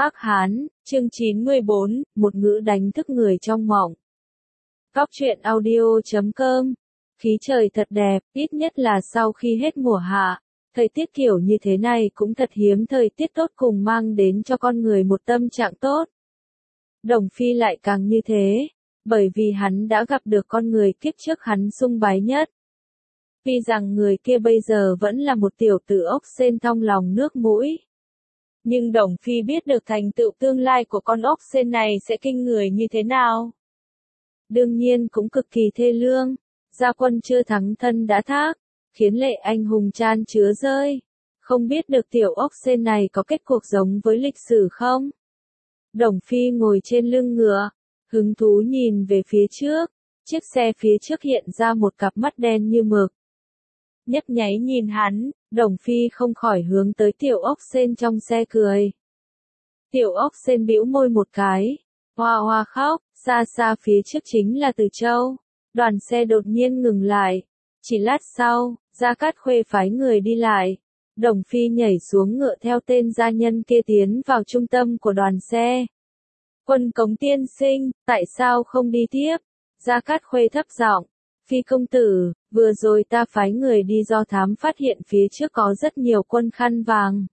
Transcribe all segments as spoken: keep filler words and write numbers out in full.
Ác Hán, chương chín mươi bốn, một ngữ đánh thức người trong mộng. Góc truyện audio chấm com. Khí trời thật đẹp, ít nhất là sau khi hết mùa hạ. Thời tiết kiểu như thế này cũng thật hiếm, thời tiết tốt cùng mang đến cho con người một tâm trạng tốt. Đồng Phi lại càng như thế, bởi vì hắn đã gặp được con người kiếp trước hắn sung bái nhất. Vì rằng người kia bây giờ vẫn là một tiểu tử ốc sên thong lòng nước mũi. Nhưng Đồng Phi biết được thành tựu tương lai của con ốc sên này sẽ kinh người như thế nào. Đương nhiên cũng cực kỳ thê lương, gia quân chưa thắng thân đã thác, khiến lệ anh hùng chan chứa rơi. Không biết được tiểu ốc sên này có kết cuộc giống với lịch sử không? Đồng Phi ngồi trên lưng ngựa, hứng thú nhìn về phía trước, chiếc xe phía trước hiện ra một cặp mắt đen như mực. Nhấp nháy nhìn hắn, Đồng Phi không khỏi hướng tới tiểu ốc sên trong xe cười. Tiểu ốc sên bĩu môi một cái, hoa hoa khóc, xa xa phía trước chính là Từ Châu. Đoàn xe đột nhiên ngừng lại. Chỉ lát sau, Gia Cát Khuê phái người đi lại. Đồng Phi nhảy xuống ngựa theo tên gia nhân kia tiến vào trung tâm của đoàn xe. Quân Cống tiên sinh, tại sao không đi tiếp? Gia Cát Khuê thấp giọng. Phi công tử, vừa rồi ta phái người đi do thám phát hiện phía trước có rất nhiều quân khăn vàng.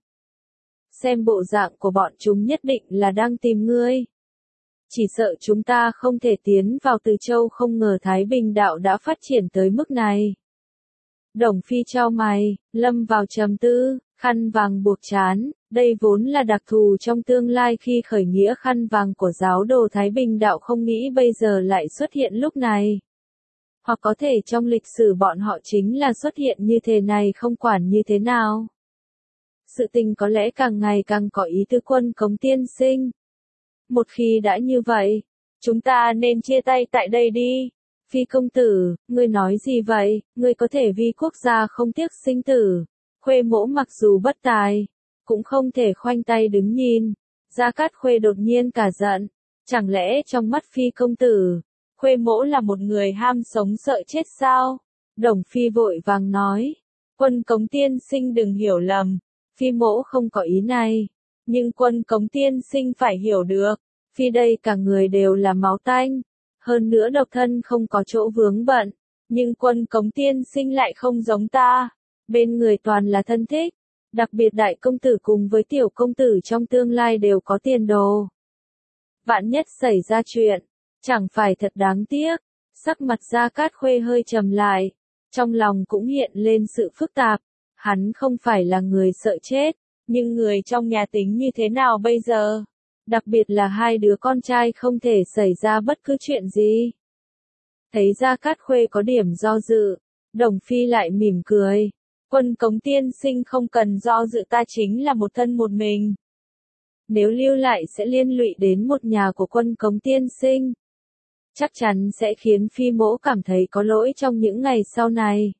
Xem bộ dạng của bọn chúng nhất định là đang tìm ngươi. Chỉ sợ chúng ta không thể tiến vào Từ Châu, không ngờ Thái Bình đạo đã phát triển tới mức này. Đồng Phi chau mày, lâm vào trầm tư, khăn vàng buộc trán, đây vốn là đặc thù trong tương lai khi khởi nghĩa khăn vàng của giáo đồ Thái Bình đạo, không nghĩ bây giờ lại xuất hiện lúc này. Hoặc có thể trong lịch sử bọn họ chính là xuất hiện như thế này, không quản như thế nào. Sự tình có lẽ càng ngày càng có ý tứ. Quân Cống tiên sinh. Một khi đã như vậy, chúng ta nên chia tay tại đây đi. Phi công tử, ngươi nói gì vậy? Ngươi có thể vì quốc gia không tiếc sinh tử. Khuê Mỗ mặc dù bất tài, cũng không thể khoanh tay đứng nhìn. Gia Cát Khuê đột nhiên cả giận. Chẳng lẽ trong mắt Phi công tử, Khuê Mỗ là một người ham sống sợ chết sao? Đồng Phi vội vàng nói. Quân Cống tiên sinh đừng hiểu lầm. Phi Mỗ không có ý này. Nhưng Quân Cống tiên sinh phải hiểu được. Phi đây cả người đều là máu tanh. Hơn nữa độc thân không có chỗ vướng bận. Nhưng Quân Cống tiên sinh lại không giống ta. Bên người toàn là thân thích. Đặc biệt đại công tử cùng với tiểu công tử trong tương lai đều có tiền đồ. Vạn nhất xảy ra chuyện, chẳng phải thật đáng tiếc. Sắc mặt Gia Cát Khuê hơi trầm lại. Trong lòng cũng hiện lên sự phức tạp. Hắn không phải là người sợ chết. Nhưng người trong nhà tính như thế nào bây giờ? Đặc biệt là hai đứa con trai, không thể xảy ra bất cứ chuyện gì. Thấy Gia Cát Khuê có điểm do dự, Đồng Phi lại mỉm cười. Quân Cống tiên sinh không cần do dự, ta chính là một thân một mình. Nếu lưu lại sẽ liên lụy đến một nhà của Quân Cống tiên sinh. Chắc chắn sẽ khiến Phi Mỗ cảm thấy có lỗi trong những ngày sau này.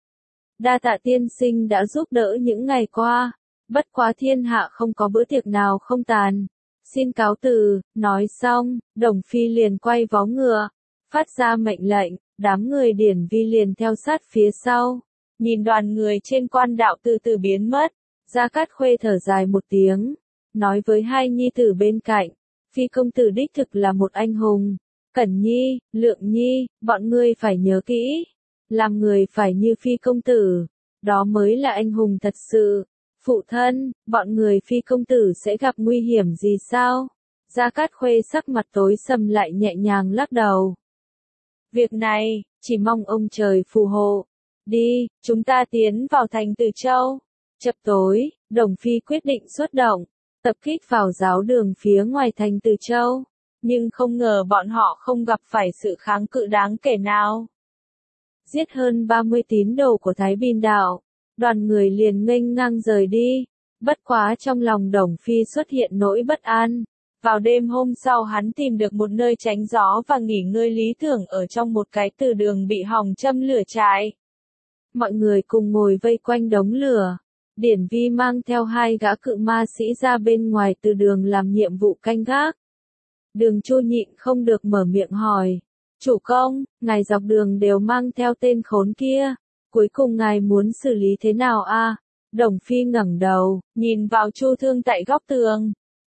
Đa tạ tiên sinh đã giúp đỡ những ngày qua. Bất quá thiên hạ không có bữa tiệc nào không tàn. Xin cáo từ. Nói xong, Đồng Phi liền quay vó ngựa, phát ra mệnh lệnh, đám người Điển Vi liền theo sát phía sau. Nhìn đoàn người trên quan đạo từ từ biến mất, Gia Cát Khuê thở dài một tiếng, nói với hai nhi tử bên cạnh, Phi công tử đích thực là một anh hùng. Cẩn Nhi, Lượng Nhi, bọn ngươi phải nhớ kỹ, làm người phải như Phi công tử, đó mới là anh hùng thật sự. Phụ thân, bọn người Phi công tử sẽ gặp nguy hiểm gì sao? Gia Cát Khuê sắc mặt tối sầm lại nhẹ nhàng lắc đầu. Việc này, chỉ mong ông trời phù hộ. Đi, chúng ta tiến vào thành Từ Châu. Chập tối, Đồng Phi quyết định xuất động, tập kích vào giáo đường phía ngoài thành Từ Châu. Nhưng không ngờ bọn họ không gặp phải sự kháng cự đáng kể nào. Giết hơn ba mươi tín đồ của Thái Bình đạo. Đoàn người liền nghênh ngang rời đi. Bất quá trong lòng Đồng Phi xuất hiện nỗi bất an. Vào đêm hôm sau hắn tìm được một nơi tránh gió và nghỉ ngơi lý tưởng ở trong một cái từ đường bị hòng châm lửa trại. Mọi người cùng ngồi vây quanh đống lửa. Điển Vi mang theo hai gã cự ma sĩ ra bên ngoài từ đường làm nhiệm vụ canh gác. Đường Chu nhịn không được mở miệng hỏi. Chủ công, ngài dọc đường đều mang theo tên khốn kia. Cuối cùng ngài muốn xử lý thế nào a? À? Đồng Phi ngẩng đầu, nhìn vào Chu Thương tại góc tường.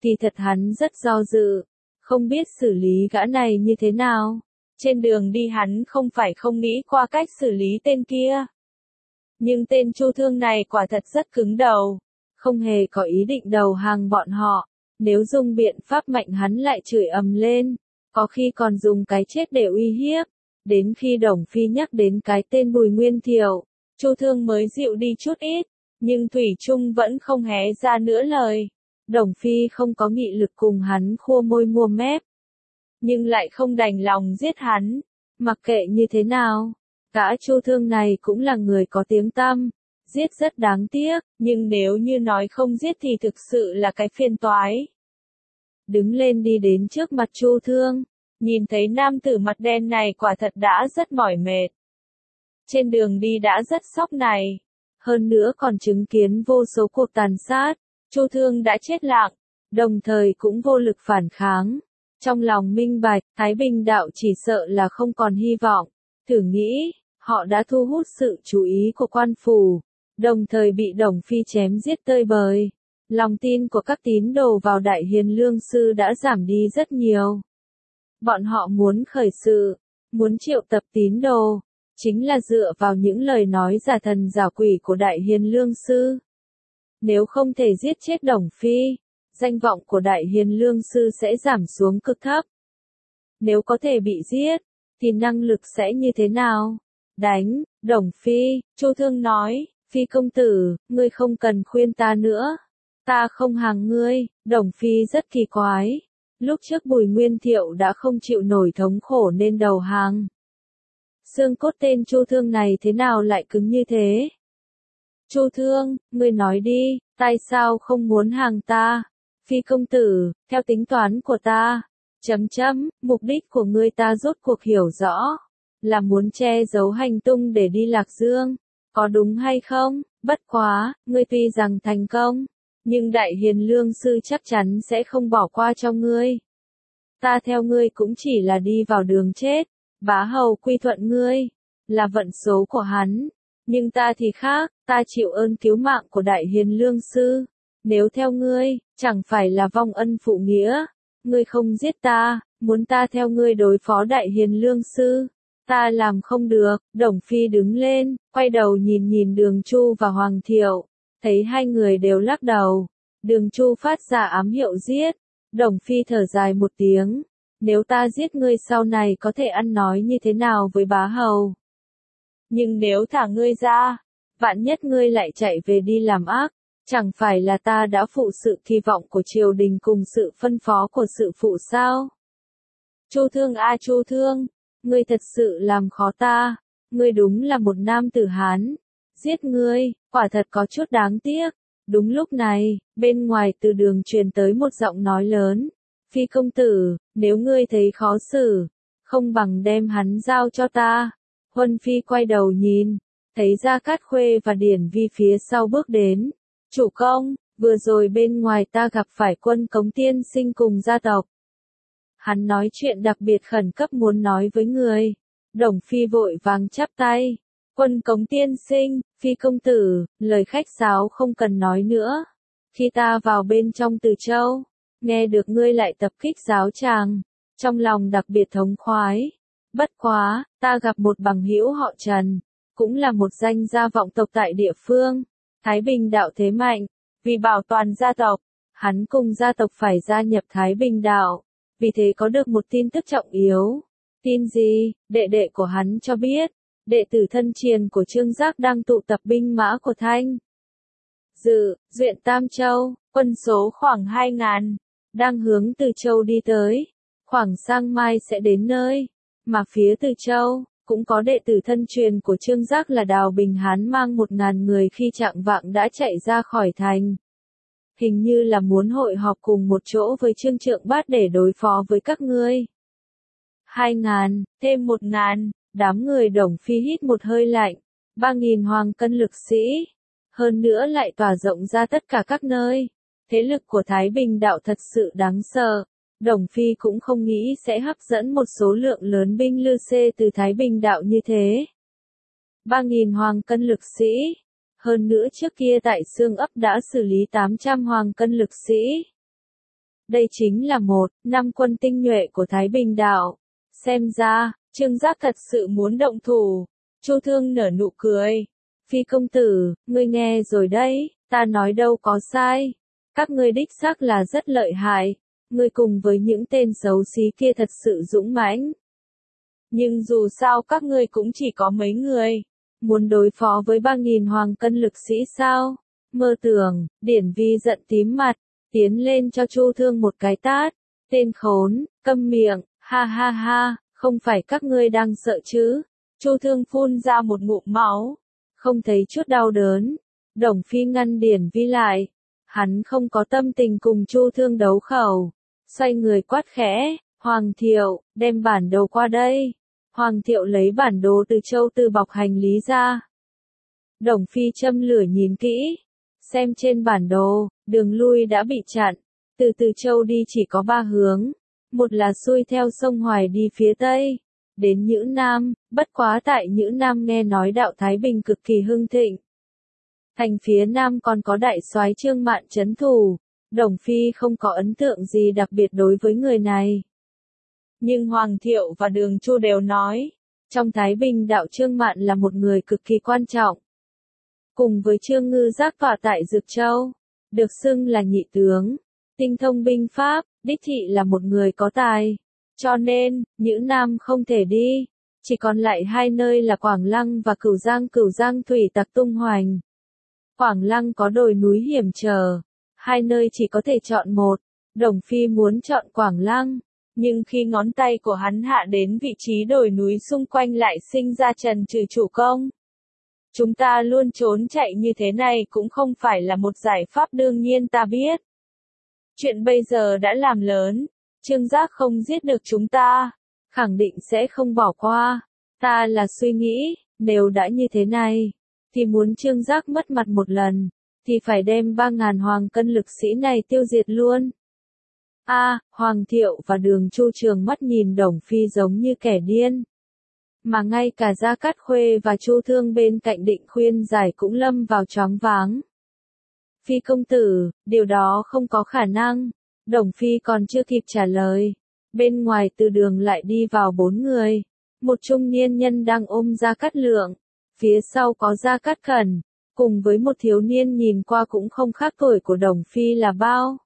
Kỳ thật hắn rất do dự, không biết xử lý gã này như thế nào. Trên đường đi hắn không phải không nghĩ qua cách xử lý tên kia. Nhưng tên Chu Thương này quả thật rất cứng đầu, không hề có ý định đầu hàng bọn họ. Nếu dùng biện pháp mạnh hắn lại chửi ầm lên, có khi còn dùng cái chết để uy hiếp. Đến khi Đồng Phi nhắc đến cái tên Bùi Nguyên Thiệu, Chu Thương mới dịu đi chút ít, nhưng Thủy Trung vẫn không hé ra nữa lời. Đồng Phi không có nghị lực cùng hắn khua môi mua mép, nhưng lại không đành lòng giết hắn. Mặc kệ như thế nào, gã Chu Thương này cũng là người có tiếng tăm, giết rất đáng tiếc, nhưng nếu như nói không giết thì thực sự là cái phiền toái. Đứng lên đi đến trước mặt Chu Thương, nhìn thấy nam tử mặt đen này quả thật đã rất mỏi mệt. Trên đường đi đã rất sốc này, hơn nữa còn chứng kiến vô số cuộc tàn sát, Chu Thương đã chết lặng, đồng thời cũng vô lực phản kháng. Trong lòng minh bạch, Thái Bình đạo chỉ sợ là không còn hy vọng. Thử nghĩ, họ đã thu hút sự chú ý của quan phủ, đồng thời bị Đồng Phi chém giết tơi bời. Lòng tin của các tín đồ vào Đại Hiền Lương Sư đã giảm đi rất nhiều. Bọn họ muốn khởi sự, muốn triệu tập tín đồ, chính là dựa vào những lời nói giả thần giả quỷ của Đại Hiền Lương Sư. Nếu không thể giết chết Đồng Phi, danh vọng của Đại Hiền Lương Sư sẽ giảm xuống cực thấp. Nếu có thể bị giết, thì năng lực sẽ như thế nào? Đánh, Đồng Phi, Chu Thương nói, Phi công tử, ngươi không cần khuyên ta nữa. Ta không hàng ngươi. Đồng Phi rất kỳ quái. Lúc trước Bùi Nguyên Thiệu đã không chịu nổi thống khổ nên đầu hàng. Xương cốt tên Chu Thương này thế nào lại cứng như thế? Chu Thương, ngươi nói đi, tại sao không muốn hàng ta? Phi công tử, theo tính toán của ta, chấm chấm, mục đích của ngươi ta rốt cuộc hiểu rõ, là muốn che giấu hành tung để đi Lạc Dương, có đúng hay không? Bất quá, ngươi tuy rằng thành công, nhưng Đại Hiền Lương Sư chắc chắn sẽ không bỏ qua cho ngươi. Ta theo ngươi cũng chỉ là đi vào đường chết, bá hầu quy thuận ngươi, là vận số của hắn, nhưng ta thì khác, ta chịu ơn cứu mạng của Đại Hiền Lương Sư. Nếu theo ngươi, chẳng phải là vong ân phụ nghĩa, ngươi không giết ta, muốn ta theo ngươi đối phó Đại Hiền Lương Sư, ta làm không được. Đồng Phi đứng lên, quay đầu nhìn nhìn Đường Chu và Hoàng Thiệu, thấy hai người đều lắc đầu. Đường Chu phát ra ám hiệu giết, Đồng Phi thở dài một tiếng, nếu ta giết ngươi sau này có thể ăn nói như thế nào với bá hầu? Nhưng nếu thả ngươi ra, vạn nhất ngươi lại chạy về đi làm ác, chẳng phải là ta đã phụ sự kỳ vọng của triều đình cùng sự phân phó của sự phụ sao? Chu Thương a Chu Thương, ngươi thật sự làm khó ta, ngươi đúng là một nam tử Hán, giết ngươi, quả thật có chút đáng tiếc. Đúng lúc này, bên ngoài từ đường truyền tới một giọng nói lớn, Phi công tử, nếu ngươi thấy khó xử, không bằng đem hắn giao cho ta. Huân Phi quay đầu nhìn, thấy Gia Cát Khuê và Điển Vi phía sau bước đến. Chủ công, vừa rồi bên ngoài ta gặp phải Quân Cống tiên sinh cùng gia tộc. Hắn nói chuyện đặc biệt khẩn cấp muốn nói với người. Đồng Phi vội vàng chắp tay. Quân Cống tiên sinh, Phi công tử, lời khách sáo không cần nói nữa. Khi ta vào bên trong Từ Châu, nghe được ngươi lại tập kích giáo tràng, trong lòng đặc biệt thống khoái. Bất quá, ta gặp một bằng hữu họ Trần, cũng là một danh gia vọng tộc tại địa phương. Thái Bình đạo thế mạnh, vì bảo toàn gia tộc, hắn cùng gia tộc phải gia nhập Thái Bình đạo, vì thế có được một tin tức trọng yếu. Tin gì? Đệ đệ của hắn cho biết, đệ tử thân truyền của Trương Giác đang tụ tập binh mã của Thanh Dự, Duyện Tam Châu, quân số khoảng hai ngàn, đang hướng Từ Châu đi tới, khoảng sang mai sẽ đến nơi, mà phía Từ Châu cũng có đệ tử thân truyền của Trương Giác là Đào Bình Hán mang một ngàn người khi chạng vạng đã chạy ra khỏi thành. Hình như là muốn hội họp cùng một chỗ với Trương Trượng Bát để đối phó với các ngươi. Hai ngàn, thêm một ngàn, đám người Đồng Phi hít một hơi lạnh, ba nghìn hoàng cân lực sĩ. Hơn nữa lại tỏa rộng ra tất cả các nơi. Thế lực của Thái Bình đạo thật sự đáng sợ. Đồng Phi cũng không nghĩ sẽ hấp dẫn một số lượng lớn binh lư xê từ Thái Bình đạo như thế. ba nghìn hoàng cân lực sĩ. Hơn nữa trước kia tại Xương ấp đã xử lý tám trăm hoàng cân lực sĩ. Đây chính là một, năm quân tinh nhuệ của Thái Bình Đạo. Xem ra, Trương Giác thật sự muốn động thủ. Chu Thương nở nụ cười. Phi công tử, ngươi nghe rồi đấy, ta nói đâu có sai. Các ngươi đích xác là rất lợi hại. Ngươi cùng với những tên xấu xí kia thật sự dũng mãnh. Nhưng dù sao các ngươi cũng chỉ có mấy người. Muốn đối phó với ba nghìn hoàng cân lực sĩ sao? Mơ tưởng, Điển Vi giận tím mặt, tiến lên cho Chu Thương một cái tát. Tên khốn, câm miệng, ha ha ha, không phải các ngươi đang sợ chứ? Chu Thương phun ra một ngụm máu, không thấy chút đau đớn. Đồng Phi ngăn Điển Vi lại, hắn không có tâm tình cùng Chu Thương đấu khẩu, xoay người quát khẽ, Hoàng Thiệu, đem bản đồ qua đây. Hoàng Thiệu lấy bản đồ từ châu từ bọc hành lý ra. Đồng Phi châm lửa nhìn kỹ, xem trên bản đồ, đường lui đã bị chặn, từ Từ Châu đi chỉ có ba hướng, một là xuôi theo sông Hoài đi phía Tây, đến Nhữ Nam, bất quá tại Nhữ Nam nghe nói đạo Thái Bình cực kỳ hưng thịnh. Thành phía Nam còn có đại soái Trương Mạn trấn thủ, Đồng Phi không có ấn tượng gì đặc biệt đối với người này. Nhưng Hoàng Thiệu và Đường Chu đều nói, trong Thái Bình đạo Trương Mạn là một người cực kỳ quan trọng. Cùng với Trương Ngư Giác tọa tại Dực Châu, được xưng là nhị tướng, tinh thông binh pháp, đích thị là một người có tài. Cho nên, Nhữ Nam không thể đi, chỉ còn lại hai nơi là Quảng Lăng và Cửu Giang. Cửu Giang thủy tặc tung hoành. Quảng Lăng có đồi núi hiểm trở, hai nơi chỉ có thể chọn một. Đồng Phi muốn chọn Quảng Lăng, nhưng khi ngón tay của hắn hạ đến vị trí đồi núi xung quanh lại sinh ra trần trừ chủ công. Chúng ta luôn trốn chạy như thế này cũng không phải là một giải pháp, đương nhiên ta biết. Chuyện bây giờ đã làm lớn, Trương Giác không giết được chúng ta, khẳng định sẽ không bỏ qua. Ta là suy nghĩ, nếu đã như thế này, thì muốn Trương Giác mất mặt một lần, thì phải đem ba ngàn hoàng cân lực sĩ này tiêu diệt luôn. A, à, Hoàng Thiệu và Đường Chu trường mắt nhìn Đồng Phi giống như kẻ điên. Mà ngay cả Gia Cát Khuê và Chu Thương bên cạnh định khuyên giải cũng lâm vào choáng váng. Phi công tử, điều đó không có khả năng. Đồng Phi còn chưa kịp trả lời. Bên ngoài từ đường lại đi vào bốn người. Một trung niên nhân đang ôm Gia Cát Lượng. Phía sau có Gia Cát Cẩn. Cùng với một thiếu niên nhìn qua cũng không khác tuổi của Đồng Phi là bao.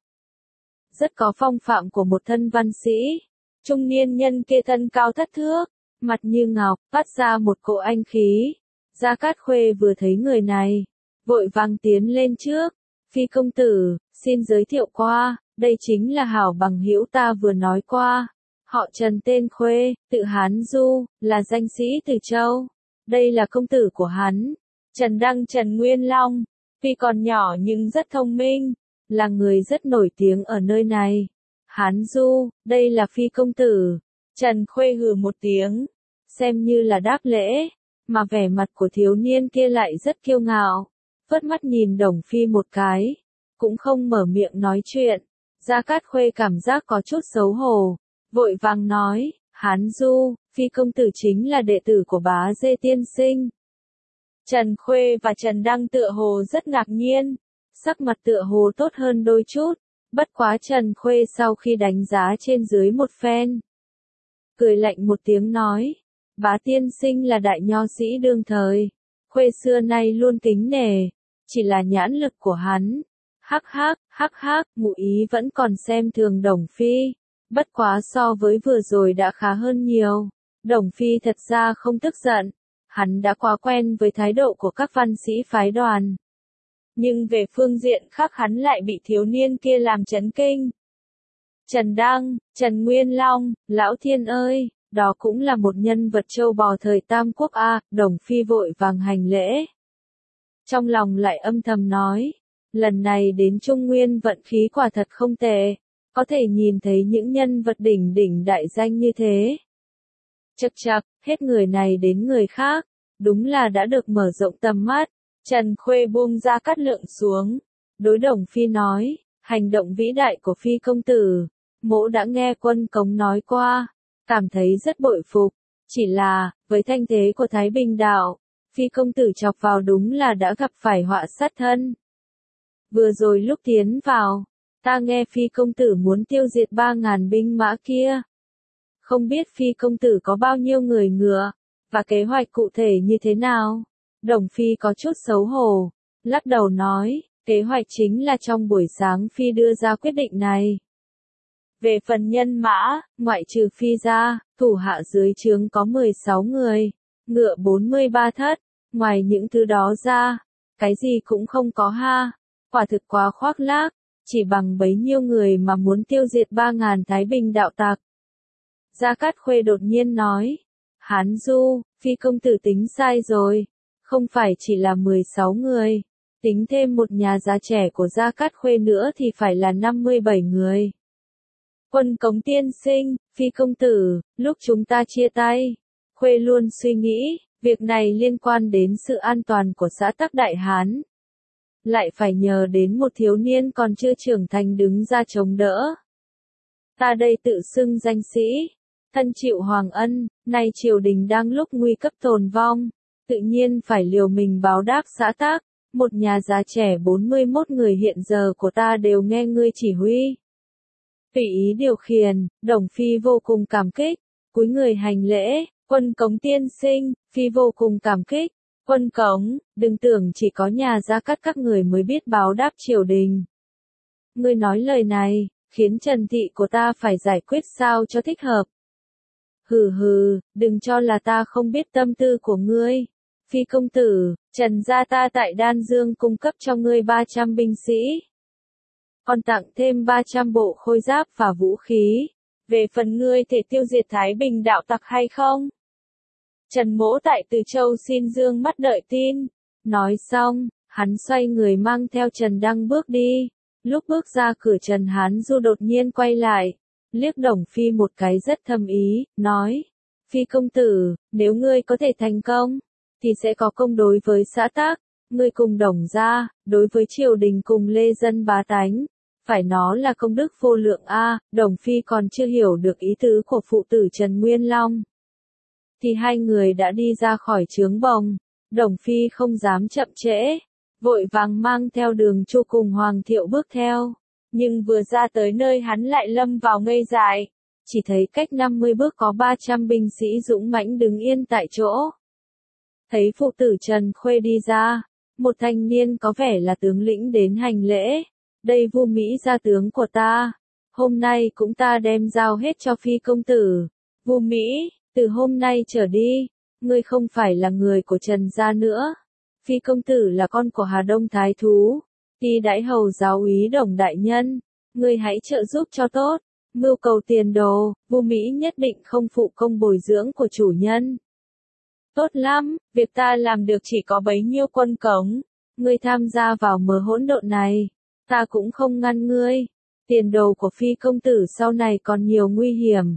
Rất có phong phạm của một thân văn sĩ. Trung niên nhân kia thân cao thất thước, mặt như ngọc, phát ra một cỗ anh khí. Gia Cát Khuê vừa thấy người này, vội vàng tiến lên trước. Phi công tử, xin giới thiệu qua, đây chính là hảo bằng hữu ta vừa nói qua. Họ Trần tên Khuê, tự Hán Du, là danh sĩ từ Châu. Đây là công tử của hắn, Trần Đăng Trần Nguyên Long. Tuy còn nhỏ nhưng rất thông minh, là người rất nổi tiếng ở nơi này. Hán Du, đây là Phi công tử. Trần Khuê hừ một tiếng, xem như là đáp lễ, mà vẻ mặt của thiếu niên kia lại rất kiêu ngạo, phớt mắt nhìn Đồng Phi một cái, cũng không mở miệng nói chuyện. Gia Cát Khuê cảm giác có chút xấu hổ, vội vàng nói, Hán Du, Phi công tử chính là đệ tử của Bá Dê tiên sinh. Trần Khuê và Trần Đăng tựa hồ rất ngạc nhiên, sắc mặt tựa hồ tốt hơn đôi chút, bất quá Trần Khuê sau khi đánh giá trên dưới một phen, cười lạnh một tiếng nói, Bá tiên sinh là đại nho sĩ đương thời, Khuê xưa nay luôn kính nể, chỉ là nhãn lực của hắn. Hắc hắc, hắc hắc, ngụ ý vẫn còn xem thường Đồng Phi, bất quá so với vừa rồi đã khá hơn nhiều. Đồng Phi thật ra không tức giận, hắn đã quá quen với thái độ của các văn sĩ phái đoàn. Nhưng về phương diện khác hắn lại bị thiếu niên kia làm chấn kinh. Trần Đăng, Trần Nguyên Long, Lão Thiên ơi, đó cũng là một nhân vật châu bò thời Tam Quốc a. Đồng Phi vội vàng hành lễ. Trong lòng lại âm thầm nói, lần này đến Trung Nguyên vận khí quả thật không tệ, có thể nhìn thấy những nhân vật đỉnh đỉnh đại danh như thế. Chậc chậc, hết người này đến người khác, đúng là đã được mở rộng tầm mắt. Trần Khuê buông Gia Cát Lượng xuống, đối Đồng Phi nói, hành động vĩ đại của Phi công tử, mỗ đã nghe Quân Cống nói qua, cảm thấy rất bội phục, chỉ là, với thanh thế của Thái Bình đạo, Phi công tử chọc vào đúng là đã gặp phải họa sát thân. Vừa rồi lúc tiến vào, Ta nghe Phi công tử muốn tiêu diệt ba ngàn binh mã kia. Không biết Phi công tử có bao nhiêu người ngựa, và kế hoạch cụ thể như thế nào? Đồng Phi có chút xấu hổ, lắc đầu nói, kế hoạch chính là trong buổi sáng Phi đưa ra quyết định này. Về phần nhân mã, ngoại trừ Phi ra, thủ hạ dưới trướng có mười sáu người, ngựa bốn mươi ba thất, ngoài những thứ đó ra, cái gì cũng không có ha, quả thực quá khoác lác, chỉ bằng bấy nhiêu người mà muốn tiêu diệt ba ngàn Thái Bình đạo tặc. Gia Cát Khuê đột nhiên nói, Hán Du, Phi công tử tính sai rồi, không phải chỉ là mười sáu người, tính thêm một nhà già trẻ của Gia Cát Khuê nữa thì phải là năm mươi bảy người. Quân Cống tiên sinh, Phi công tử, lúc chúng ta chia tay, Khuê luôn suy nghĩ, việc này liên quan đến sự an toàn của xã tắc Đại Hán. Lại phải nhờ đến một thiếu niên còn chưa trưởng thành đứng ra chống đỡ. Ta đây tự xưng danh sĩ, thân chịu hoàng ân, nay triều đình đang lúc nguy cấp tồn vong, tự nhiên phải liều mình báo đáp xã tắc. Một nhà già trẻ bốn mươi mốt người hiện giờ của ta đều nghe ngươi chỉ huy. Tùy ý điều khiển, Đồng Phi vô cùng cảm kích, cúi người hành lễ, Quân Cống tiên sinh, Phi vô cùng cảm kích, Quân Cống, đừng tưởng chỉ có nhà Gia Cát các người mới biết báo đáp triều đình. Ngươi nói lời này, khiến Trần thị của ta phải giải quyết sao cho thích hợp. Hừ hừ, đừng cho là ta không biết tâm tư của ngươi. Phi công tử, Trần gia ta tại Đan Dương cung cấp cho ngươi ba trăm binh sĩ. Còn tặng thêm ba trăm bộ khôi giáp và vũ khí. Về phần ngươi thể tiêu diệt Thái Bình đạo tặc hay không? Trần Mỗ tại Từ Châu xin dương mắt đợi tin. Nói xong, hắn xoay người mang theo Trần Đăng bước đi. Lúc bước ra cửa Trần Hán Du đột nhiên quay lại, liếc Đồng Phi một cái rất thâm ý, nói, Phi công tử, nếu ngươi có thể thành công, thì sẽ có công đối với xã tắc, ngươi cùng Đồng gia, đối với triều đình cùng lê dân bá tánh, phải nó là công đức vô lượng a. Đồng Phi còn chưa hiểu được ý tứ của phụ tử Trần Nguyên Long. Thì hai người đã đi ra khỏi trướng bồng, Đồng Phi không dám chậm trễ, vội vàng mang theo Đường Chu cùng Hoàng Thiệu bước theo, nhưng vừa ra tới nơi hắn lại lâm vào ngây dại, chỉ thấy cách năm mươi bước có ba trăm binh sĩ dũng mãnh đứng yên tại chỗ. Thấy phụ tử Trần Khuê đi ra, một thanh niên có vẻ là tướng lĩnh đến hành lễ, đây Vu Mỹ gia tướng của ta, hôm nay cũng ta đem giao hết cho Phi công tử. Vu Mỹ, từ hôm nay trở đi, ngươi không phải là người của Trần gia nữa. Phi công tử là con của Hà Đông Thái Thú, ti đãi hầu giáo úy Đồng đại nhân, ngươi hãy trợ giúp cho tốt, mưu cầu tiền đồ, Vu Mỹ nhất định không phụ công bồi dưỡng của chủ nhân. Tốt lắm, việc ta làm được chỉ có bấy nhiêu. Quân Cống, ngươi tham gia vào mớ hỗn độn này, ta cũng không ngăn ngươi, tiền đồ của Phi công tử sau này còn nhiều nguy hiểm.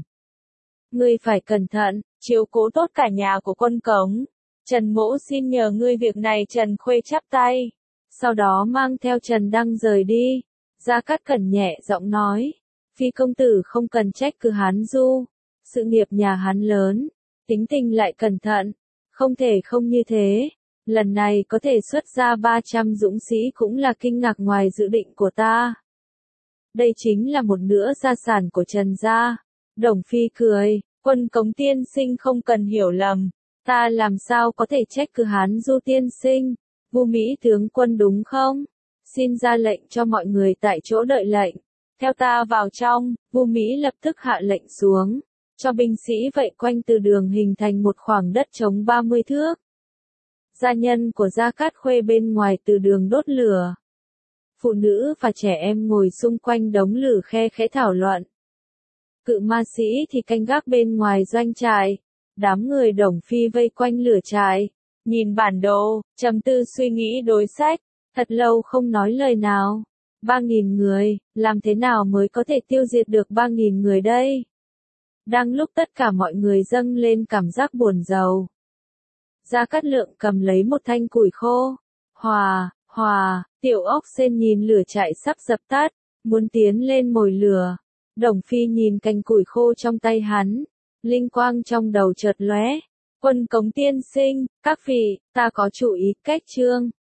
Ngươi phải cẩn thận, chiếu cố tốt cả nhà của Quân Cống. Trần Mỗ xin nhờ ngươi việc này. Trần Khuê chắp tay, sau đó mang theo Trần Đăng rời đi. Gia Cát Cẩn nhẹ giọng nói, Phi công tử không cần trách cứ Hán Du, sự nghiệp nhà hắn lớn, tính tình lại cẩn thận, không thể không như thế. Lần này có thể xuất ra ba trăm dũng sĩ cũng là kinh ngạc ngoài dự định của ta. Đây chính là một nửa gia sản của Trần gia. Đồng Phi cười, Quân Cống tiên sinh không cần hiểu lầm, ta làm sao có thể trách cứ Hán Du tiên sinh. Vu Mỹ tướng quân đúng không? Xin ra lệnh cho mọi người tại chỗ đợi lệnh. Theo ta vào trong. Vu Mỹ lập tức hạ lệnh xuống, cho binh sĩ vây quanh từ đường hình thành một khoảng đất trống ba mươi thước. Gia nhân của Gia Cát Khuê bên ngoài từ đường đốt lửa. Phụ nữ và trẻ em ngồi xung quanh đống lửa khe khẽ thảo luận. Cự ma sĩ thì canh gác bên ngoài doanh trại. Đám người Đồng Phi vây quanh lửa trại, nhìn bản đồ, trầm tư suy nghĩ đối sách, thật lâu không nói lời nào. Ba nghìn người, làm thế nào mới có thể tiêu diệt được ba nghìn người đây? Đang lúc tất cả mọi người dâng lên cảm giác buồn rầu. Gia Cát Lượng cầm lấy một thanh củi khô. Hòa, hòa, Tiểu Ốc Sên nhìn lửa trại sắp dập tắt, muốn tiến lên mồi lửa. Đồng Phi nhìn cành củi khô trong tay hắn, linh quang trong đầu chợt lóe. Quân Cống tiên sinh, các vị, ta có chủ ý cách chương.